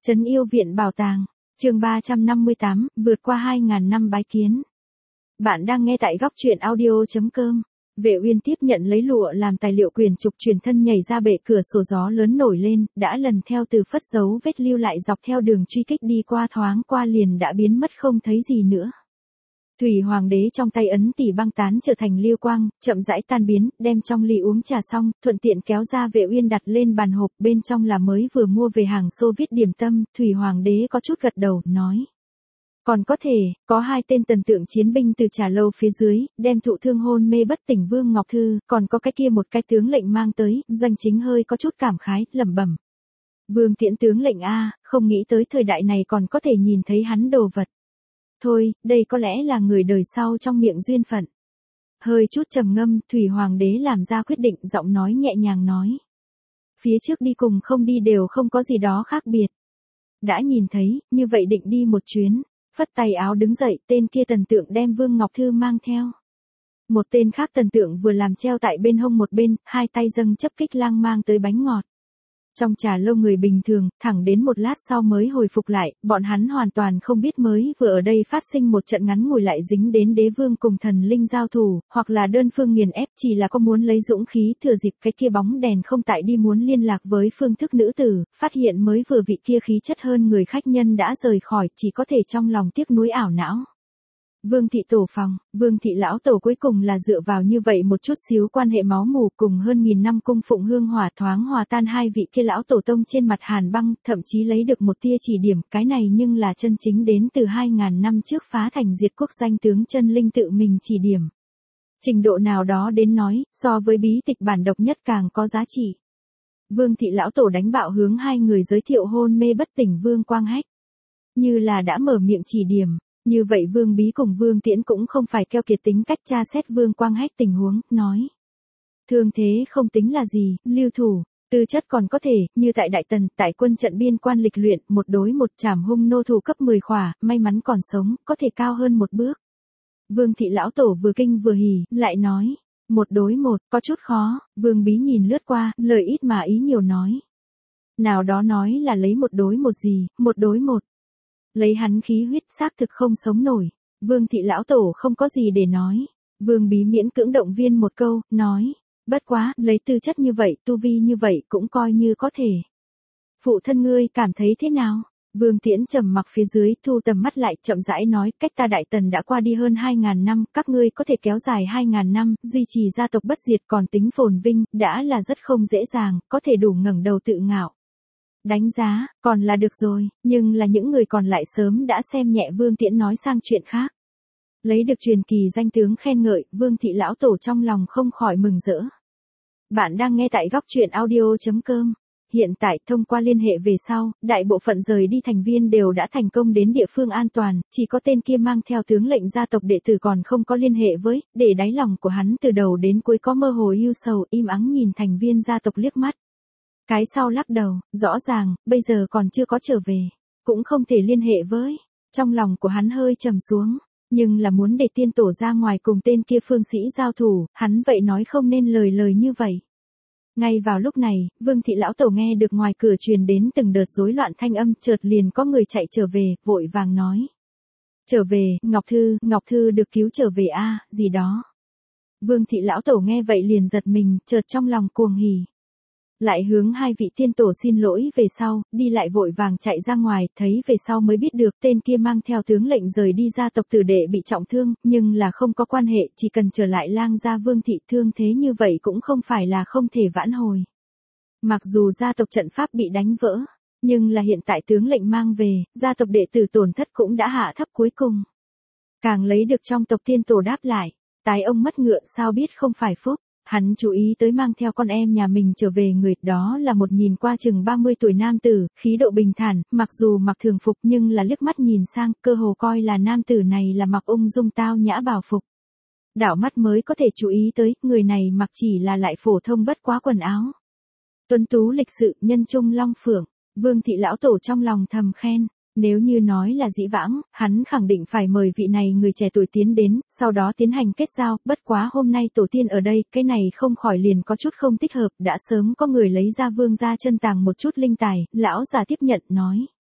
Trấn Yêu Viện Bảo Tàng, chương 358, vượt qua 2.000 năm bái kiến. Bạn đang nghe tại góc truyện audio.com. Vệ Uyên tiếp nhận lấy lụa làm tài liệu, quyển trục truyền thân nhảy ra bệ cửa sổ, gió lớn nổi lên, đã lần theo từ phất dấu vết lưu lại dọc theo đường truy kích đi qua, thoáng qua liền đã biến mất không thấy gì nữa. Thủy Hoàng đế trong tay ấn tỷ băng tán trở thành lưu quang, chậm rãi tan biến, đem trong ly uống trà xong, thuận tiện kéo ra Vệ Uyên đặt lên bàn hộp, bên trong là mới vừa mua về hàng xô viết điểm tâm. Thủy Hoàng đế có chút gật đầu, nói. Còn có thể, có 2 tên tần tượng chiến binh từ trà lâu phía dưới, đem thụ thương hôn mê bất tỉnh Vương Ngọc Thư, còn có cái kia một cái tướng lệnh mang tới. Doanh Chính hơi có chút cảm khái, lẩm bẩm. Vương Tiễn tướng lệnh a, không nghĩ tới thời đại này còn có thể nhìn thấy hắn đồ vật. Thôi, đây có lẽ là người đời sau trong miệng duyên phận. Hơi chút trầm ngâm, Thủy Hoàng đế làm ra quyết định, giọng nói nhẹ nhàng nói. Phía trước đi cùng không đi đều không có gì đó khác biệt. Đã nhìn thấy, như vậy định đi một chuyến, phất tay áo đứng dậy, tên kia tần tượng đem Vương Ngọc Thư mang theo. Một tên khác tần tượng vừa làm treo tại bên hông một bên, 2 tay dâng chấp kích lang mang tới bánh ngọt. Trong trà lâu người bình thường, thẳng đến một lát sau mới hồi phục lại, bọn hắn hoàn toàn không biết mới vừa ở đây phát sinh một trận ngắn ngủi lại dính đến đế vương cùng thần linh giao thủ, hoặc là đơn phương nghiền ép, chỉ là có muốn lấy dũng khí thừa dịp cái kia bóng đèn không tại đi muốn liên lạc với phương thức nữ tử, phát hiện mới vừa vị kia khí chất hơn người khách nhân đã rời khỏi, chỉ có thể trong lòng tiếc nuối ảo não. Vương thị tổ phòng, Vương thị lão tổ cuối cùng là dựa vào như vậy một chút xíu quan hệ máu mủ cùng hơn 1000 năm cung phụng hương hỏa thoáng hòa tan hai vị kia lão tổ tông trên mặt hàn băng, thậm chí lấy được một tia chỉ điểm, cái này nhưng là chân chính đến từ 2000 năm trước phá thành diệt quốc danh tướng chân linh tự mình chỉ điểm. Trình độ nào đó đến nói, so với bí tịch bản độc nhất càng có giá trị. Vương thị lão tổ đánh bạo hướng 2 người giới thiệu hôn mê bất tỉnh Vương Quang Hách. Như là đã mở miệng chỉ điểm. Như vậy Vương Bí cùng Vương Tiễn cũng không phải keo kiệt tính cách tra xét Vương Quang Hách tình huống, nói. Thương thế không tính là gì, lưu thủ, tư chất còn có thể, như tại Đại Tần, tại quân trận biên quan lịch luyện, một đối một trảm hung nô thủ cấp 10 khỏa, may mắn còn sống, có thể cao hơn một bước. Vương thị lão tổ vừa kinh vừa hỉ, lại nói. Một đối một, có chút khó, Vương Bí nhìn lướt qua, lời ít mà ý nhiều nói. Nào đó nói là lấy một đối một gì, một đối một. Lấy hắn khí huyết xác thực không sống nổi. Vương thị lão tổ không có gì để nói. Vương Bí miễn cưỡng động viên một câu, nói. Bất quá, lấy tư chất như vậy, tu vi như vậy cũng coi như có thể. Phụ thân ngươi cảm thấy thế nào? Vương Tiễn trầm mặc phía dưới, thu tầm mắt lại, chậm rãi nói, cách ta Đại Tần đã qua đi hơn 2000 năm, các ngươi có thể kéo dài 2000 năm, duy trì gia tộc bất diệt còn tính phồn vinh, đã là rất không dễ dàng, có thể đủ ngẩng đầu tự ngạo. Đánh giá, còn là được rồi, nhưng là những người còn lại sớm đã xem nhẹ Vương Tiễn, nói sang chuyện khác. Lấy được truyền kỳ danh tướng khen ngợi, Vương thị lão tổ trong lòng không khỏi mừng rỡ. Bạn đang nghe tại góc truyện audio.com. Hiện tại thông qua liên hệ về sau, đại bộ phận rời đi thành viên đều đã thành công đến địa phương an toàn, chỉ có tên kia mang theo tướng lệnh gia tộc đệ tử còn không có liên hệ với, để đáy lòng của hắn từ đầu đến cuối có mơ hồ ưu sầu, im ắng nhìn thành viên gia tộc liếc mắt. Cái sau lắc đầu, rõ ràng, bây giờ còn chưa có trở về, cũng không thể liên hệ với. Trong lòng của hắn hơi trầm xuống, nhưng là muốn để tiên tổ ra ngoài cùng tên kia phương sĩ giao thủ, hắn vậy nói không nên lời như vậy. Ngay vào lúc này, Vương thị lão tổ nghe được ngoài cửa truyền đến từng đợt rối loạn thanh âm, chợt liền có người chạy trở về, vội vàng nói. Trở về, Ngọc Thư được cứu trở về a, gì đó. Vương thị lão tổ nghe vậy liền giật mình, chợt trong lòng cuồng hỉ. Lại hướng 2 vị tiên tổ xin lỗi về sau, đi lại vội vàng chạy ra ngoài, thấy về sau mới biết được tên kia mang theo tướng lệnh rời đi gia tộc tử đệ bị trọng thương, nhưng là không có quan hệ, chỉ cần trở lại lang gia Vương thị, thương thế như vậy cũng không phải là không thể vãn hồi. Mặc dù gia tộc trận pháp bị đánh vỡ, nhưng là hiện tại tướng lệnh mang về, gia tộc đệ tử tổn thất cũng đã hạ thấp cuối cùng. Càng lấy được trong tộc tiên tổ đáp lại, tái ông mất ngựa sao biết không phải phúc. Hắn chú ý tới mang theo con em nhà mình trở về người, đó là một nhìn qua chừng 30 tuổi nam tử, khí độ bình thản, mặc dù mặc thường phục nhưng là liếc mắt nhìn sang, cơ hồ coi là nam tử này là mặc ung dung tao nhã bảo phục. Đảo mắt mới có thể chú ý tới, người này mặc chỉ là lại phổ thông bất quá quần áo. Tuấn tú lịch sự, nhân trung long phượng, Vương thị lão tổ trong lòng thầm khen. Nếu như nói là dĩ vãng, hắn khẳng định phải mời vị này người trẻ tuổi tiến đến, sau đó tiến hành kết giao, bất quá hôm nay tổ tiên ở đây, cái này không khỏi liền có chút không thích hợp, đã sớm có người lấy ra Vương gia chân tàng một chút linh tài, lão già tiếp nhận, nói.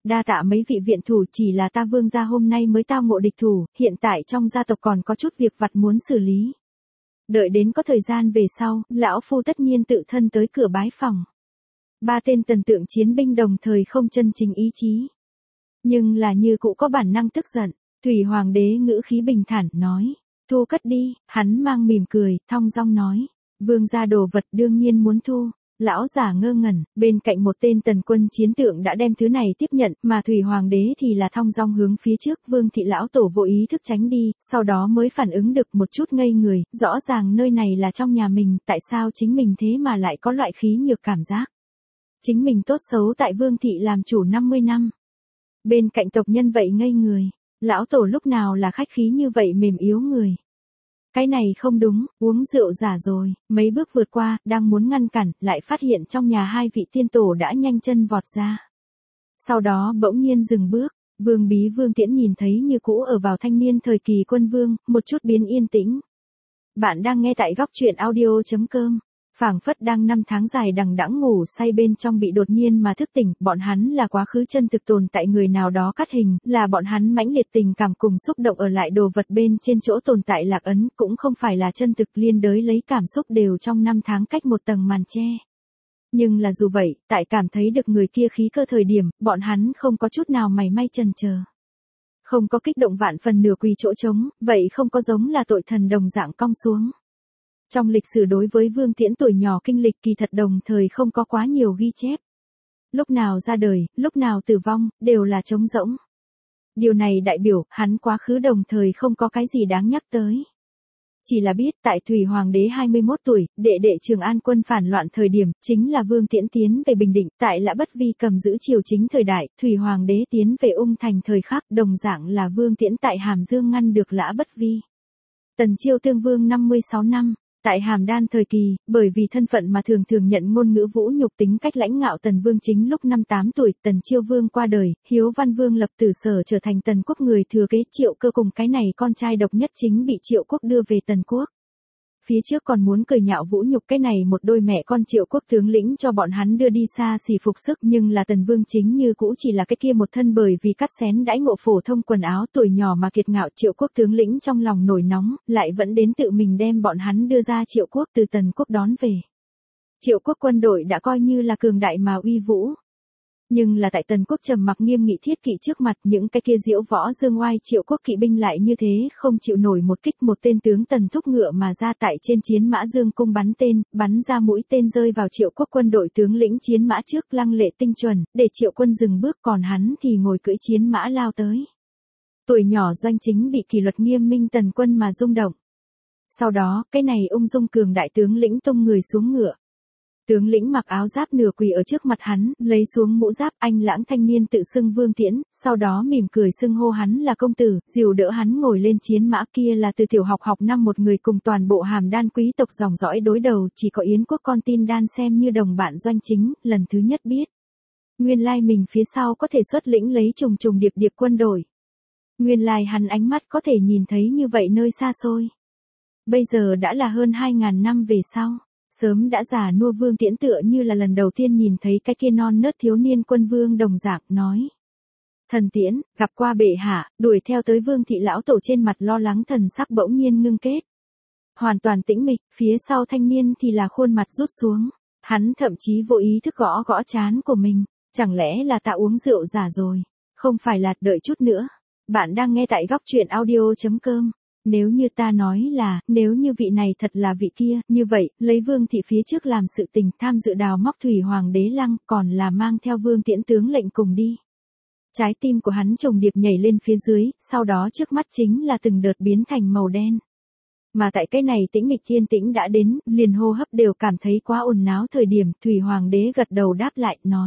Đa tạ mấy vị viện thủ, chỉ là ta Vương gia hôm nay mới tao ngộ địch thủ, hiện tại trong gia tộc còn có chút việc vặt muốn xử lý. Đợi đến có thời gian về sau, lão phu tất nhiên tự thân tới cửa bái phòng. Ba tên tần tượng chiến binh đồng thời không chân chính ý chí. Nhưng là như cũ có bản năng tức giận, Thủy Hoàng đế ngữ khí bình thản, nói. Thu cất đi, hắn mang mỉm cười, thong dong nói. Vương gia đồ vật đương nhiên muốn thu. Lão giả ngơ ngẩn, bên cạnh một tên tần quân chiến tượng đã đem thứ này tiếp nhận, mà Thủy Hoàng đế thì là thong dong hướng phía trước. Vương thị lão tổ vô ý thức tránh đi, sau đó mới phản ứng được một chút ngây người, rõ ràng nơi này là trong nhà mình, tại sao chính mình thế mà lại có loại khí nhược cảm giác. Chính mình tốt xấu tại Vương thị làm chủ 50 năm. Bên cạnh tộc nhân vậy ngây người, lão tổ lúc nào là khách khí như vậy mềm yếu người. Cái này không đúng, uống rượu giả rồi, mấy bước vượt qua, đang muốn ngăn cản, lại phát hiện trong nhà hai vị tiên tổ đã nhanh chân vọt ra. Sau đó bỗng nhiên dừng bước, Vương Bí Vương Tiễn nhìn thấy như cũ ở vào thanh niên thời kỳ quân vương, một chút biến yên tĩnh. Bạn đang nghe tại góc truyện audio.com. Phảng phất đang 5 tháng dài đằng đẵng ngủ say bên trong bị đột nhiên mà thức tỉnh, bọn hắn là quá khứ chân thực tồn tại người nào đó cắt hình, là bọn hắn mãnh liệt tình cảm cùng xúc động ở lại đồ vật bên trên chỗ tồn tại lạc ấn, cũng không phải là chân thực liên đới lấy cảm xúc đều trong 5 tháng cách một tầng màn che. Nhưng là dù vậy, tại cảm thấy được người kia khí cơ thời điểm, bọn hắn không có chút nào mảy may chần chờ. Không có kích động vạn phần nửa quỳ chỗ trống, vậy không có giống là tội thần đồng dạng cong xuống. Trong lịch sử đối với Vương Tiễn tuổi nhỏ kinh lịch kỳ thật đồng thời không có quá nhiều ghi chép. Lúc nào ra đời, lúc nào tử vong, đều là trống rỗng. Điều này đại biểu, hắn quá khứ đồng thời không có cái gì đáng nhắc tới. Chỉ là biết, tại Thủy Hoàng đế 21 tuổi, đệ đệ Trường An quân phản loạn thời điểm, chính là Vương Tiễn tiến về Bình Định, tại Lã Bất Vi cầm giữ triều chính thời đại, Thủy Hoàng đế tiến về Ung Thành thời khắc, đồng dạng là Vương Tiễn tại Hàm Dương ngăn được Lã Bất Vi. Tần Chiêu Tương Vương 56 năm. Tại Hàm Đan thời kỳ, bởi vì thân phận mà thường thường nhận ngôn ngữ vũ nhục tính cách lãnh ngạo Tần Vương chính lúc 58 tuổi, Tần Chiêu Vương qua đời, Hiếu Văn Vương lập tử sở trở thành Tần Quốc người thừa kế, Triệu Cơ cùng cái này con trai độc nhất chính bị Triệu Quốc đưa về Tần Quốc. Phía trước còn muốn cười nhạo vũ nhục cái này một đôi mẹ con Triệu Quốc tướng lĩnh cho bọn hắn đưa đi xa xỉ phục sức, nhưng là Tần Vương chính như cũ chỉ là cái kia một thân bởi vì cắt xén đãi ngộ phổ thông quần áo tuổi nhỏ mà kiệt ngạo. Triệu Quốc tướng lĩnh trong lòng nổi nóng, lại vẫn đến tự mình đem bọn hắn đưa ra Triệu Quốc từ Tần Quốc đón về. Triệu Quốc quân đội đã coi như là cường đại mà uy vũ. Nhưng là tại Tần Quốc trầm mặc nghiêm nghị thiết kỵ trước mặt, những cái kia diễu võ dương oai Triệu Quốc kỵ binh lại như thế không chịu nổi một kích. Một tên tướng Tần thúc ngựa mà ra tại trên chiến mã dương cung bắn tên, bắn ra mũi tên rơi vào Triệu Quốc quân đội tướng lĩnh chiến mã trước, lăng lệ tinh chuẩn, để Triệu quân dừng bước, còn hắn thì ngồi cưỡi chiến mã lao tới. Tuổi nhỏ doanh chính bị kỷ luật nghiêm minh Tần quân mà rung động. Sau đó, cái này ung dung cường đại tướng lĩnh tung người xuống ngựa. Tướng lĩnh mặc áo giáp nửa quỳ ở trước mặt hắn, lấy xuống mũ giáp, anh lãng thanh niên tự xưng Vương Tiễn, sau đó mỉm cười xưng hô hắn là công tử, dìu đỡ hắn ngồi lên chiến mã. Kia là từ tiểu học học năm một người cùng toàn bộ Hàm Đan quý tộc dòng dõi đối đầu, chỉ có Yến Quốc con tin đan xem như đồng bạn doanh chính, lần thứ nhất biết. Nguyên lai mình phía sau có thể xuất lĩnh lấy trùng trùng điệp điệp quân đội. Nguyên lai hắn ánh mắt có thể nhìn thấy như vậy nơi xa xôi. Bây giờ đã là hơn 2.000 năm về sau. Sớm đã già nua Vương Tiễn tựa như là lần đầu tiên nhìn thấy cái kia non nớt thiếu niên quân vương đồng dạng, nói. Thần Tiễn, gặp qua bệ hạ, đuổi theo tới Vương thị lão tổ trên mặt lo lắng thần sắc bỗng nhiên ngưng kết. Hoàn toàn tĩnh mịch, phía sau thanh niên thì là khuôn mặt rút xuống. Hắn thậm chí vô ý thức gõ gõ trán của mình. Chẳng lẽ là ta uống rượu giả rồi? Không phải là, đợi chút nữa. Bạn đang nghe tại góc truyện audio.com. Nếu như ta nói là, nếu như vị này thật là vị kia, như vậy, lấy Vương thị phía trước làm sự tình, tham dự đào móc Thủy Hoàng đế lăng, còn là mang theo Vương Tiễn tướng lệnh cùng đi. Trái tim của hắn trùng điệp nhảy lên phía dưới, sau đó trước mắt chính là từng đợt biến thành màu đen. Mà tại cái này tĩnh mịch thiên tĩnh đã đến, liền hô hấp đều cảm thấy quá ồn náo thời điểm, Thủy Hoàng đế gật đầu đáp lại, nói.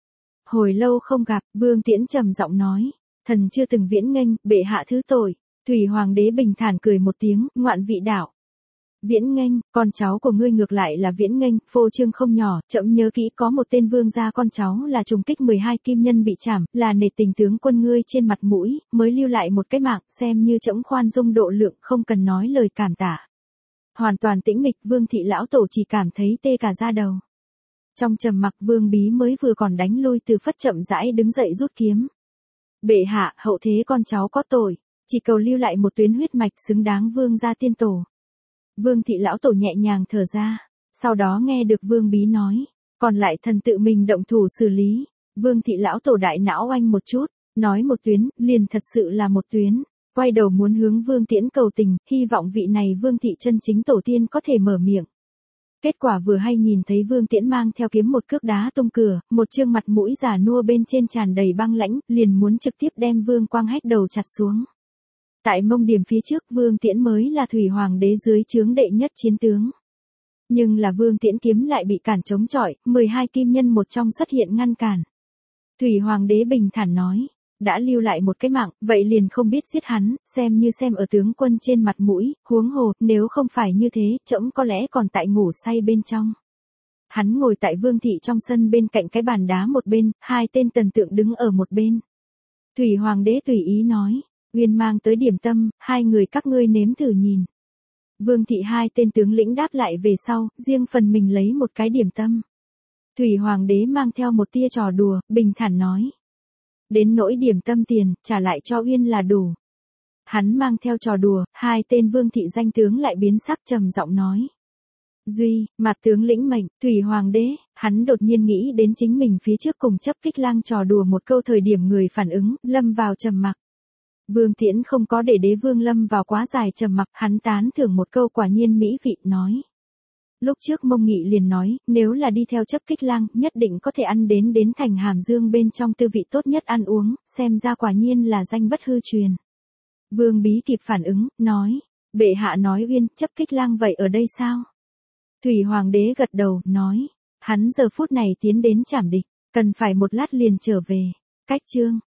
Hồi lâu không gặp, Vương Tiễn trầm giọng nói, thần chưa từng viễn nghênh, bệ hạ thứ tội. Thủy Hoàng đế bình thản cười một tiếng, ngoạn vị đạo. Viễn nghênh, con cháu của ngươi ngược lại là viễn nghênh, phô trương không nhỏ, trẫm nhớ kỹ có một tên vương gia con cháu là trùng kích 12 kim nhân bị trảm, là nể tình tướng quân ngươi trên mặt mũi, mới lưu lại một cái mạng, xem như trẫm khoan dung độ lượng, không cần nói lời cảm tạ. Hoàn toàn tĩnh mịch, Vương thị lão tổ chỉ cảm thấy tê cả da đầu. Trong trầm mặc Vương Bí mới vừa còn đánh lui Từ Phất chậm rãi đứng dậy rút kiếm. Bệ hạ, hậu thế con cháu có tội, chỉ cầu lưu lại một tuyến huyết mạch xứng đáng Vương gia tiên tổ. Vương thị lão tổ nhẹ nhàng thở ra, sau đó nghe được Vương Bí nói, còn lại thần tự mình động thủ xử lý. Vương thị lão tổ đại não oanh một chút, nói một tuyến, liền thật sự là một tuyến, quay đầu muốn hướng Vương Tiễn cầu tình, hy vọng vị này Vương thị chân chính tổ tiên có thể mở miệng. Kết quả vừa hay nhìn thấy Vương Tiễn mang theo kiếm một cước đá tung cửa, một trương mặt mũi già nua bên trên tràn đầy băng lãnh, liền muốn trực tiếp đem Vương Quang Hách đầu chặt xuống. Tại Mông Điểm phía trước Vương Tiễn mới là Thủy Hoàng đế dưới trướng đệ nhất chiến tướng. Nhưng là Vương Tiễn kiếm lại bị cản chống chọi, 12 kim nhân một trong xuất hiện ngăn cản. Thủy Hoàng đế bình thản nói, đã lưu lại một cái mạng, vậy liền không biết giết hắn, xem như xem ở tướng quân trên mặt mũi, huống hồ, nếu không phải như thế, trẫm có lẽ còn tại ngủ say bên trong. Hắn ngồi tại Vương thị trong sân bên cạnh cái bàn đá một bên, hai tên tần tượng đứng ở một bên. Thủy Hoàng đế tùy ý nói, Uyên mang tới điểm tâm, hai người các ngươi nếm thử nhìn. Vương thị hai tên tướng lĩnh đáp lại về sau, riêng phần mình lấy một cái điểm tâm. Thủy Hoàng đế mang theo một tia trò đùa, bình thản nói. Đến nỗi điểm tâm tiền, trả lại cho Uyên là đủ. Hắn mang theo trò đùa, hai tên Vương thị danh tướng lại biến sắc trầm giọng nói. Duy, mặt tướng lĩnh mệnh, Thủy Hoàng đế, hắn đột nhiên nghĩ đến chính mình phía trước cùng chấp kích lang trò đùa một câu thời điểm người phản ứng, lâm vào trầm mặc. Vương Tiễn không có để đế vương lâm vào quá dài trầm mặc, hắn tán thưởng một câu quả nhiên mỹ vị, nói. Lúc trước Mông Nghị liền nói, nếu là đi theo chấp kích lang, nhất định có thể ăn đến thành Hàm Dương bên trong tư vị tốt nhất ăn uống, xem ra quả nhiên là danh bất hư truyền. Vương Bí kịp phản ứng, nói, bệ hạ nói Uyên, chấp kích lang vậy ở đây sao? Thủy Hoàng đế gật đầu, nói, hắn giờ phút này tiến đến trảm địch, cần phải một lát liền trở về. Cách chương